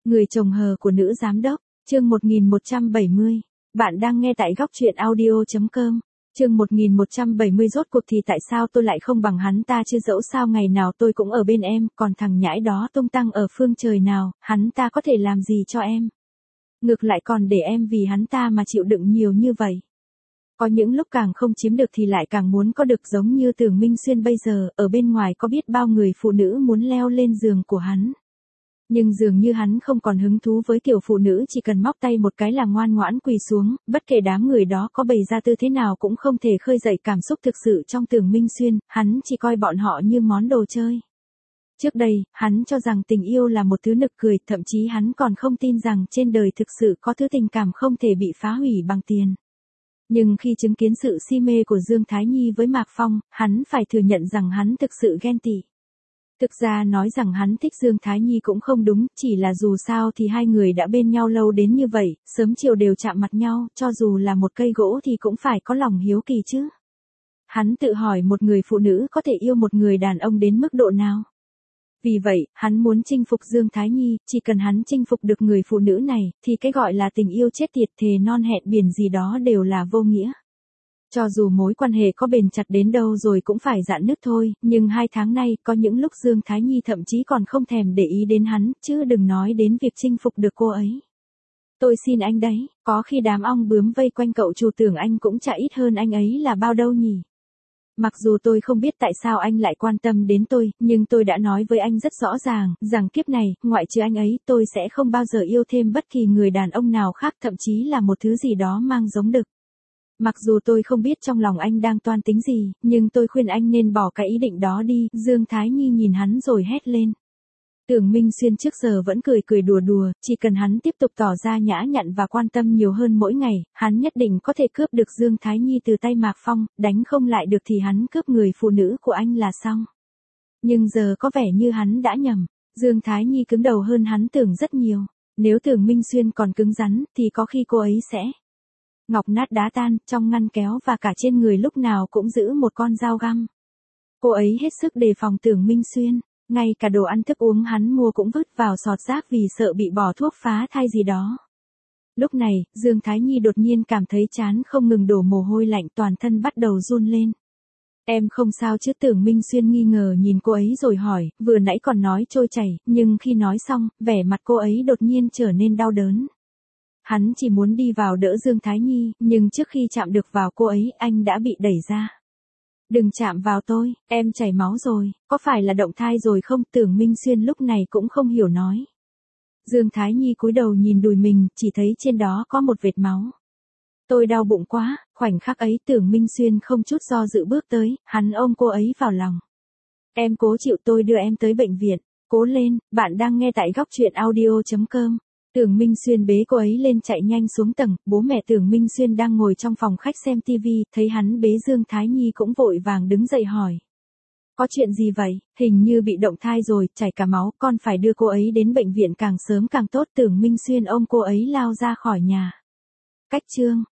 Người chồng hờ của nữ giám đốc, chương 1170. Bạn đang nghe tại góc truyện audio.com. Chương 1170 rốt cuộc thì tại sao tôi lại không bằng hắn ta chứ, dẫu sao ngày nào tôi cũng ở bên em, còn thằng nhãi đó tung tăng ở phương trời nào, hắn ta có thể làm gì cho em. Ngược lại còn để em vì hắn ta mà chịu đựng nhiều như vậy. Có những lúc càng không chiếm được thì lại càng muốn có được, giống như Tưởng Minh Xuyên bây giờ, ở bên ngoài có biết bao người phụ nữ muốn leo lên giường của hắn. Nhưng dường như hắn không còn hứng thú với kiểu phụ nữ chỉ cần móc tay một cái là ngoan ngoãn quỳ xuống, bất kể đám người đó có bày ra tư thế nào cũng không thể khơi dậy cảm xúc thực sự trong Tưởng Minh Xuyên, hắn chỉ coi bọn họ như món đồ chơi. Trước đây, hắn cho rằng tình yêu là một thứ nực cười, thậm chí hắn còn không tin rằng trên đời thực sự có thứ tình cảm không thể bị phá hủy bằng tiền. Nhưng khi chứng kiến sự si mê của Dương Thái Nhi với Mạc Phong, hắn phải thừa nhận rằng hắn thực sự ghen tị. Thực ra nói rằng hắn thích Dương Thái Nhi cũng không đúng, chỉ là dù sao thì hai người đã bên nhau lâu đến như vậy, sớm chiều đều chạm mặt nhau, cho dù là một cây gỗ thì cũng phải có lòng hiếu kỳ chứ. Hắn tự hỏi một người phụ nữ có thể yêu một người đàn ông đến mức độ nào. Vì vậy, hắn muốn chinh phục Dương Thái Nhi, chỉ cần hắn chinh phục được người phụ nữ này, thì cái gọi là tình yêu chết tiệt thề non hẹn biển gì đó đều là vô nghĩa. Cho dù mối quan hệ có bền chặt đến đâu rồi cũng phải rạn nứt thôi, nhưng 2 tháng nay, có những lúc Dương Thái Nhi thậm chí còn không thèm để ý đến hắn, chứ đừng nói đến việc chinh phục được cô ấy. Tôi xin anh đấy, có khi đám ong bướm vây quanh cậu chủ Tưởng anh cũng chả ít hơn anh ấy là bao đâu nhỉ. Mặc dù tôi không biết tại sao anh lại quan tâm đến tôi, nhưng tôi đã nói với anh rất rõ ràng, rằng kiếp này, ngoại trừ anh ấy, tôi sẽ không bao giờ yêu thêm bất kỳ người đàn ông nào khác, thậm chí là một thứ gì đó mang giống đực. Mặc dù tôi không biết trong lòng anh đang toan tính gì, nhưng tôi khuyên anh nên bỏ cái ý định đó đi. Dương Thái Nhi nhìn hắn rồi hét lên. Tưởng Minh Xuyên trước giờ vẫn cười cười đùa đùa, chỉ cần hắn tiếp tục tỏ ra nhã nhặn và quan tâm nhiều hơn mỗi ngày, hắn nhất định có thể cướp được Dương Thái Nhi từ tay Mạc Phong, đánh không lại được thì hắn cướp người phụ nữ của anh là xong. Nhưng giờ có vẻ như hắn đã nhầm, Dương Thái Nhi cứng đầu hơn hắn tưởng rất nhiều. Nếu Tưởng Minh Xuyên còn cứng rắn, thì có khi cô ấy sẽ ngọc nát đá tan, trong ngăn kéo và cả trên người lúc nào cũng giữ một con dao găm. Cô ấy hết sức đề phòng Tưởng Minh Xuyên, ngay cả đồ ăn thức uống hắn mua cũng vứt vào sọt rác vì sợ bị bỏ thuốc phá thai gì đó. Lúc này, Dương Thái Nhi đột nhiên cảm thấy trán không ngừng đổ mồ hôi lạnh, toàn thân bắt đầu run lên. Em không sao chứ? Tưởng Minh Xuyên nghi ngờ nhìn cô ấy rồi hỏi, vừa nãy còn nói trôi chảy, nhưng khi nói xong, vẻ mặt cô ấy đột nhiên trở nên đau đớn. Hắn chỉ muốn đi vào đỡ Dương Thái Nhi, nhưng trước khi chạm được vào cô ấy, anh đã bị đẩy ra. Đừng chạm vào tôi, em chảy máu rồi, có phải là động thai rồi không? Tưởng Minh Xuyên lúc này cũng không hiểu nói. Dương Thái Nhi cúi đầu nhìn đùi mình, chỉ thấy trên đó có một vệt máu. Tôi đau bụng quá. Khoảnh khắc ấy Tưởng Minh Xuyên không chút do dự bước tới, hắn ôm cô ấy vào lòng. Em cố chịu, tôi đưa em tới bệnh viện. Cố lên, bạn đang nghe tại góc truyện audio.com. Tưởng Minh Xuyên bế cô ấy lên chạy nhanh xuống tầng, bố mẹ Tưởng Minh Xuyên đang ngồi trong phòng khách xem tivi, thấy hắn bế Dương Thái Nhi cũng vội vàng đứng dậy hỏi. Có chuyện gì vậy? Hình như bị động thai rồi, chảy cả máu, con phải đưa cô ấy đến bệnh viện càng sớm càng tốt. Tưởng Minh Xuyên ôm cô ấy lao ra khỏi nhà. Cách chương